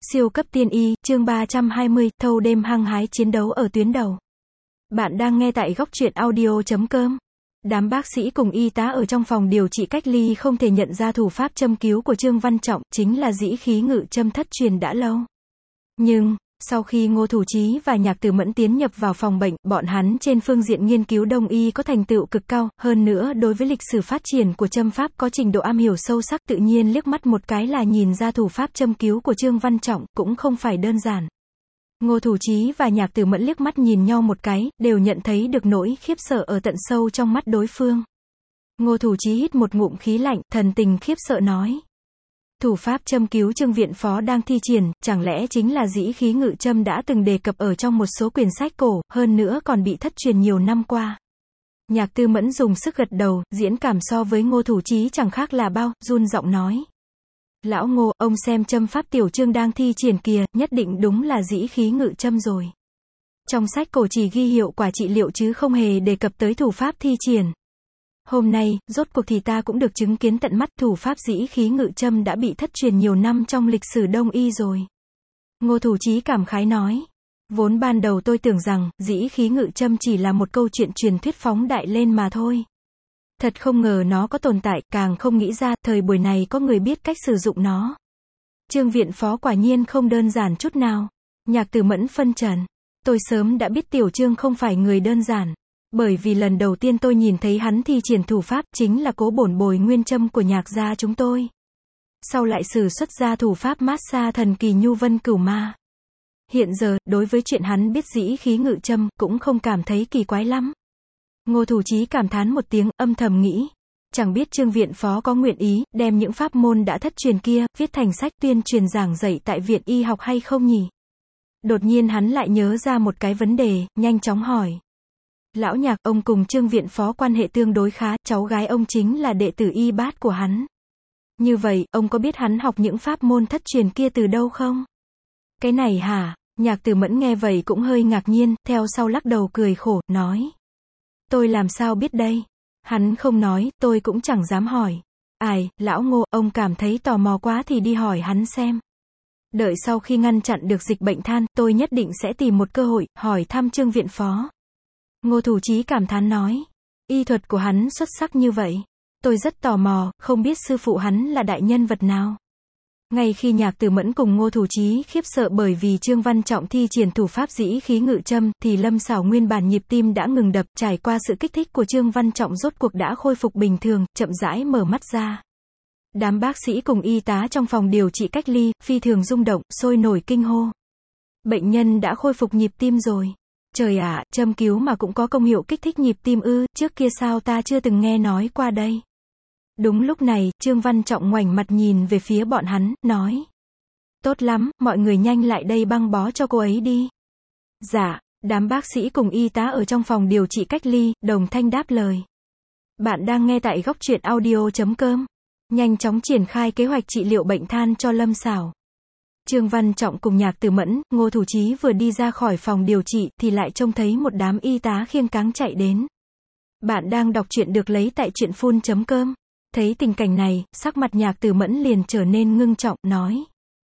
Siêu cấp tiên y, chương 320, thâu đêm hăng hái chiến đấu ở tuyến đầu. Bạn đang nghe tại góc truyện audio.com. Đám bác sĩ cùng y tá ở trong phòng điều trị cách ly không thể nhận ra thủ pháp châm cứu của Trương Văn Trọng, chính là dĩ khí ngự châm thất truyền đã lâu. Nhưng, sau khi Ngô Thủ Chí và Nhạc Tử Mẫn tiến nhập vào phòng bệnh, bọn hắn trên phương diện nghiên cứu đông y có thành tựu cực cao, hơn nữa đối với lịch sử phát triển của châm pháp có trình độ am hiểu sâu sắc, tự nhiên liếc mắt một cái là nhìn ra thủ pháp châm cứu của Trương Văn Trọng cũng không phải đơn giản. Ngô Thủ Chí và Nhạc Tử Mẫn liếc mắt nhìn nhau một cái, đều nhận thấy được nỗi khiếp sợ ở tận sâu trong mắt đối phương. Ngô Thủ Chí hít một ngụm khí lạnh, thần tình khiếp sợ nói. Thủ pháp châm cứu Trương viện phó đang thi triển, chẳng lẽ chính là dĩ khí ngự châm đã từng đề cập ở trong một số quyển sách cổ, hơn nữa còn bị thất truyền nhiều năm qua. Nhạc Tư Mẫn dùng sức gật đầu, diễn cảm so với Ngô Thủ Chí chẳng khác là bao, run giọng nói. Lão Ngô, ông xem châm pháp tiểu Trương đang thi triển kìa, nhất định đúng là dĩ khí ngự châm rồi. Trong sách cổ chỉ ghi hiệu quả trị liệu chứ không hề đề cập tới thủ pháp thi triển. Hôm nay, rốt cuộc thì ta cũng được chứng kiến tận mắt thủ pháp dĩ khí ngự châm đã bị thất truyền nhiều năm trong lịch sử đông y rồi. Ngô Thủ Chí cảm khái nói. Vốn ban đầu tôi tưởng rằng, dĩ khí ngự châm chỉ là một câu chuyện truyền thuyết phóng đại lên mà thôi. Thật không ngờ nó có tồn tại, càng không nghĩ ra, thời buổi này có người biết cách sử dụng nó. Trương viện phó quả nhiên không đơn giản chút nào. Nhạc Tử Mẫn phân trần. Tôi sớm đã biết tiểu Trương không phải người đơn giản. Bởi vì lần đầu tiên tôi nhìn thấy hắn thi triển thủ pháp chính là Cố Bổn Bồi nguyên châm của Nhạc gia chúng tôi. Sau lại sử xuất ra thủ pháp mát xa thần kỳ Nhu Vân Cửu Ma. Hiện giờ, đối với chuyện hắn biết dĩ khí ngự châm, cũng không cảm thấy kỳ quái lắm. Ngô Thủ Chí cảm thán một tiếng, âm thầm nghĩ. Chẳng biết Trương viện phó có nguyện ý, đem những pháp môn đã thất truyền kia, viết thành sách tuyên truyền giảng dạy tại viện y học hay không nhỉ? Đột nhiên hắn lại nhớ ra một cái vấn đề, nhanh chóng hỏi. Lão Nhạc, ông cùng Trương viện phó quan hệ tương đối khá, cháu gái ông chính là đệ tử y bát của hắn. Như vậy, ông có biết hắn học những pháp môn thất truyền kia từ đâu không? Cái này hả? Nhạc Tử Mẫn nghe vậy cũng hơi ngạc nhiên, theo sau lắc đầu cười khổ, nói. Tôi làm sao biết đây? Hắn không nói, tôi cũng chẳng dám hỏi. Ai, lão Ngô, ông cảm thấy tò mò quá thì đi hỏi hắn xem. Đợi sau khi ngăn chặn được dịch bệnh than, tôi nhất định sẽ tìm một cơ hội, hỏi thăm Trương viện phó. Ngô Thủ Chí cảm thán nói. Y thuật của hắn xuất sắc như vậy. Tôi rất tò mò, không biết sư phụ hắn là đại nhân vật nào. Ngay khi Nhạc Tử Mẫn cùng Ngô Thủ Chí khiếp sợ bởi vì Trương Văn Trọng thi triển thủ pháp dĩ khí ngự châm, thì Lâm Sảo nguyên bản nhịp tim đã ngừng đập, trải qua sự kích thích của Trương Văn Trọng rốt cuộc đã khôi phục bình thường, chậm rãi mở mắt ra. Đám bác sĩ cùng y tá trong phòng điều trị cách ly, phi thường rung động, sôi nổi kinh hô. Bệnh nhân đã khôi phục nhịp tim rồi. Trời ạ, châm cứu mà cũng có công hiệu kích thích nhịp tim ư, trước kia sao ta chưa từng nghe nói qua đây. Đúng lúc này, Trương Văn Trọng ngoảnh mặt nhìn về phía bọn hắn, nói. Tốt lắm, mọi người nhanh lại đây băng bó cho cô ấy đi. Dạ, đám bác sĩ cùng y tá ở trong phòng điều trị cách ly, đồng thanh đáp lời. Bạn đang nghe tại góc truyện audio.com. Nhanh chóng triển khai kế hoạch trị liệu bệnh than cho Lâm Sảo. Trương Văn Trọng cùng Nhạc Tử Mẫn, Ngô Thủ Chí vừa đi ra khỏi phòng điều trị thì lại trông thấy một đám y tá khiêng cáng chạy đến. Bạn đang đọc truyện được lấy tại truyện.com. Thấy tình cảnh này, sắc mặt Nhạc Tử Mẫn liền trở nên ngưng trọng, nói.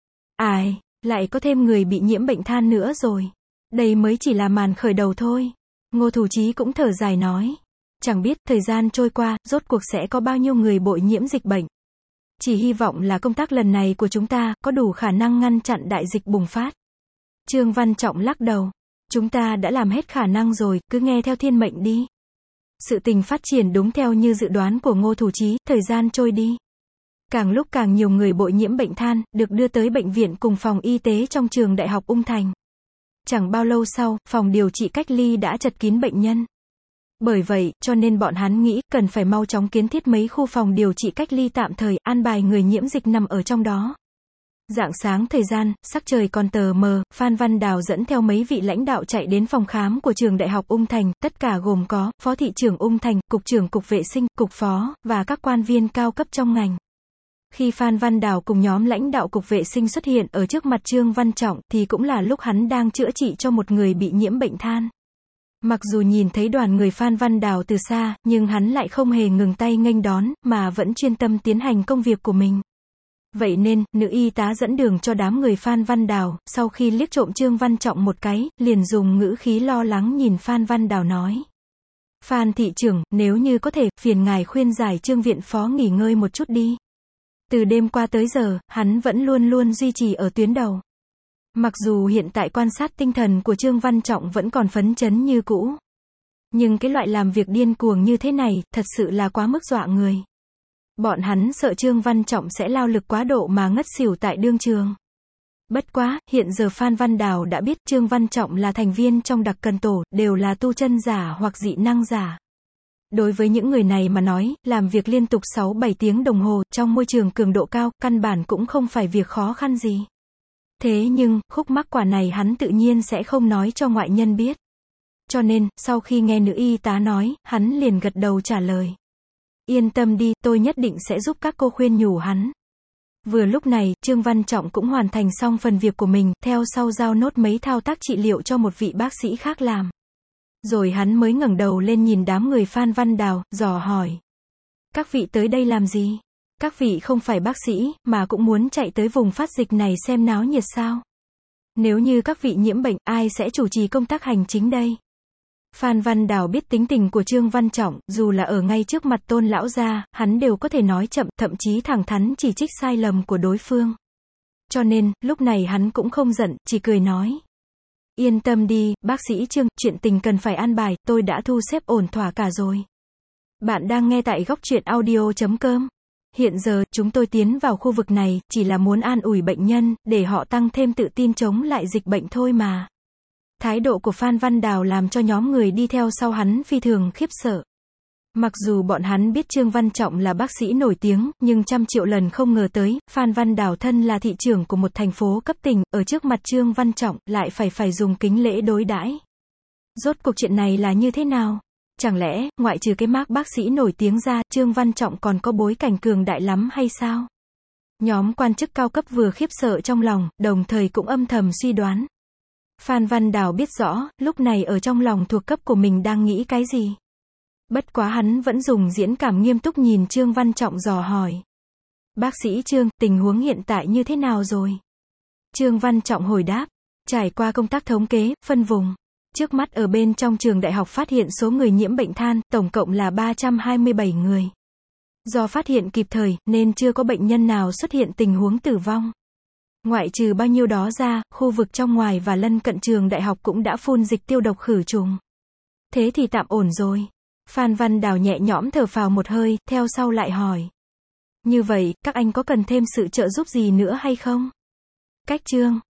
Ai, lại có thêm người bị nhiễm bệnh than nữa rồi. Đây mới chỉ là màn khởi đầu thôi. Ngô Thủ Chí cũng thở dài nói. Chẳng biết, thời gian trôi qua, rốt cuộc sẽ có bao nhiêu người bội nhiễm dịch bệnh. Chỉ hy vọng là công tác lần này của chúng ta, có đủ khả năng ngăn chặn đại dịch bùng phát. Trương Văn Trọng lắc đầu. Chúng ta đã làm hết khả năng rồi, cứ nghe theo thiên mệnh đi. Sự tình phát triển đúng theo như dự đoán của Ngô Thủ Chí, thời gian trôi đi. Càng lúc càng nhiều người bội nhiễm bệnh than, được đưa tới bệnh viện cùng phòng y tế trong trường Đại học Ung Thành. Chẳng bao lâu sau, phòng điều trị cách ly đã chật kín bệnh nhân. Bởi vậy, cho nên bọn hắn nghĩ, cần phải mau chóng kiến thiết mấy khu phòng điều trị cách ly tạm thời, an bài người nhiễm dịch nằm ở trong đó. Rạng sáng thời gian, sắc trời còn tờ mờ, Phan Văn Đào dẫn theo mấy vị lãnh đạo chạy đến phòng khám của trường Đại học Ung Thành, tất cả gồm có, Phó thị trưởng Ung Thành, Cục trưởng Cục Vệ sinh, Cục Phó, và các quan viên cao cấp trong ngành. Khi Phan Văn Đào cùng nhóm lãnh đạo Cục Vệ sinh xuất hiện ở trước mặt Trương Văn Trọng, thì cũng là lúc hắn đang chữa trị cho một người bị nhiễm bệnh than. Mặc dù nhìn thấy đoàn người Phan Văn Đào từ xa, nhưng hắn lại không hề ngừng tay nghênh đón, mà vẫn chuyên tâm tiến hành công việc của mình. Vậy nên, nữ y tá dẫn đường cho đám người Phan Văn Đào, sau khi liếc trộm Trương Văn Trọng một cái, liền dùng ngữ khí lo lắng nhìn Phan Văn Đào nói. Phan thị trưởng, nếu như có thể, phiền ngài khuyên giải Trương viện phó nghỉ ngơi một chút đi. Từ đêm qua tới giờ, hắn vẫn luôn luôn duy trì ở tuyến đầu. Mặc dù hiện tại quan sát tinh thần của Trương Văn Trọng vẫn còn phấn chấn như cũ. Nhưng cái loại làm việc điên cuồng như thế này, thật sự là quá mức dọa người. Bọn hắn sợ Trương Văn Trọng sẽ lao lực quá độ mà ngất xỉu tại đương trường. Bất quá, hiện giờ Phan Văn Đào đã biết Trương Văn Trọng là thành viên trong đặc cần tổ, đều là tu chân giả hoặc dị năng giả. Đối với những người này mà nói, làm việc liên tục 6-7 tiếng đồng hồ, trong môi trường cường độ cao, căn bản cũng không phải việc khó khăn gì. Thế nhưng, khúc mắc quả này hắn tự nhiên sẽ không nói cho ngoại nhân biết. Cho nên, sau khi nghe nữ y tá nói, hắn liền gật đầu trả lời. Yên tâm đi, tôi nhất định sẽ giúp các cô, khuyên nhủ hắn. Vừa lúc này, Trương Văn Trọng cũng hoàn thành xong phần việc của mình, theo sau giao nốt mấy thao tác trị liệu cho một vị bác sĩ khác làm. Rồi hắn mới ngẩng đầu lên nhìn đám người Phan Văn Đào, dò hỏi. Các vị tới đây làm gì? Các vị không phải bác sĩ, mà cũng muốn chạy tới vùng phát dịch này xem náo nhiệt sao? Nếu như các vị nhiễm bệnh, ai sẽ chủ trì công tác hành chính đây? Phan Văn Đào biết tính tình của Trương Văn Trọng, dù là ở ngay trước mặt Tôn lão gia, hắn đều có thể nói chậm, thậm chí thẳng thắn chỉ trích sai lầm của đối phương. Cho nên, lúc này hắn cũng không giận, chỉ cười nói. Yên tâm đi, bác sĩ Trương, chuyện tình cần phải an bài, tôi đã thu xếp ổn thỏa cả rồi. Bạn đang nghe tại góc truyện audio.com. Hiện giờ, chúng tôi tiến vào khu vực này, chỉ là muốn an ủi bệnh nhân, để họ tăng thêm tự tin chống lại dịch bệnh thôi mà. Thái độ của Phan Văn Đào làm cho nhóm người đi theo sau hắn phi thường khiếp sợ. Mặc dù bọn hắn biết Trương Văn Trọng là bác sĩ nổi tiếng, nhưng trăm triệu lần không ngờ tới, Phan Văn Đào thân là thị trưởng của một thành phố cấp tỉnh, ở trước mặt Trương Văn Trọng, lại phải dùng kính lễ đối đãi. Rốt cuộc chuyện này là như thế nào? Chẳng lẽ, ngoại trừ cái mác bác sĩ nổi tiếng ra, Trương Văn Trọng còn có bối cảnh cường đại lắm hay sao? Nhóm quan chức cao cấp vừa khiếp sợ trong lòng, đồng thời cũng âm thầm suy đoán. Phan Văn Đào biết rõ, lúc này ở trong lòng thuộc cấp của mình đang nghĩ cái gì. Bất quá hắn vẫn dùng diễn cảm nghiêm túc nhìn Trương Văn Trọng dò hỏi. Bác sĩ Trương, tình huống hiện tại như thế nào rồi? Trương Văn Trọng hồi đáp. Trải qua công tác thống kế, phân vùng. Trước mắt ở bên trong trường đại học phát hiện số người nhiễm bệnh than, tổng cộng là 327 người. Do phát hiện kịp thời, nên chưa có bệnh nhân nào xuất hiện tình huống tử vong. Ngoại trừ bao nhiêu đó ra, khu vực trong ngoài và lân cận trường đại học cũng đã phun dịch tiêu độc khử trùng. Thế thì tạm ổn rồi. Phan Văn Đào nhẹ nhõm thở phào một hơi, theo sau lại hỏi. Như vậy, các anh có cần thêm sự trợ giúp gì nữa hay không? Cách Trương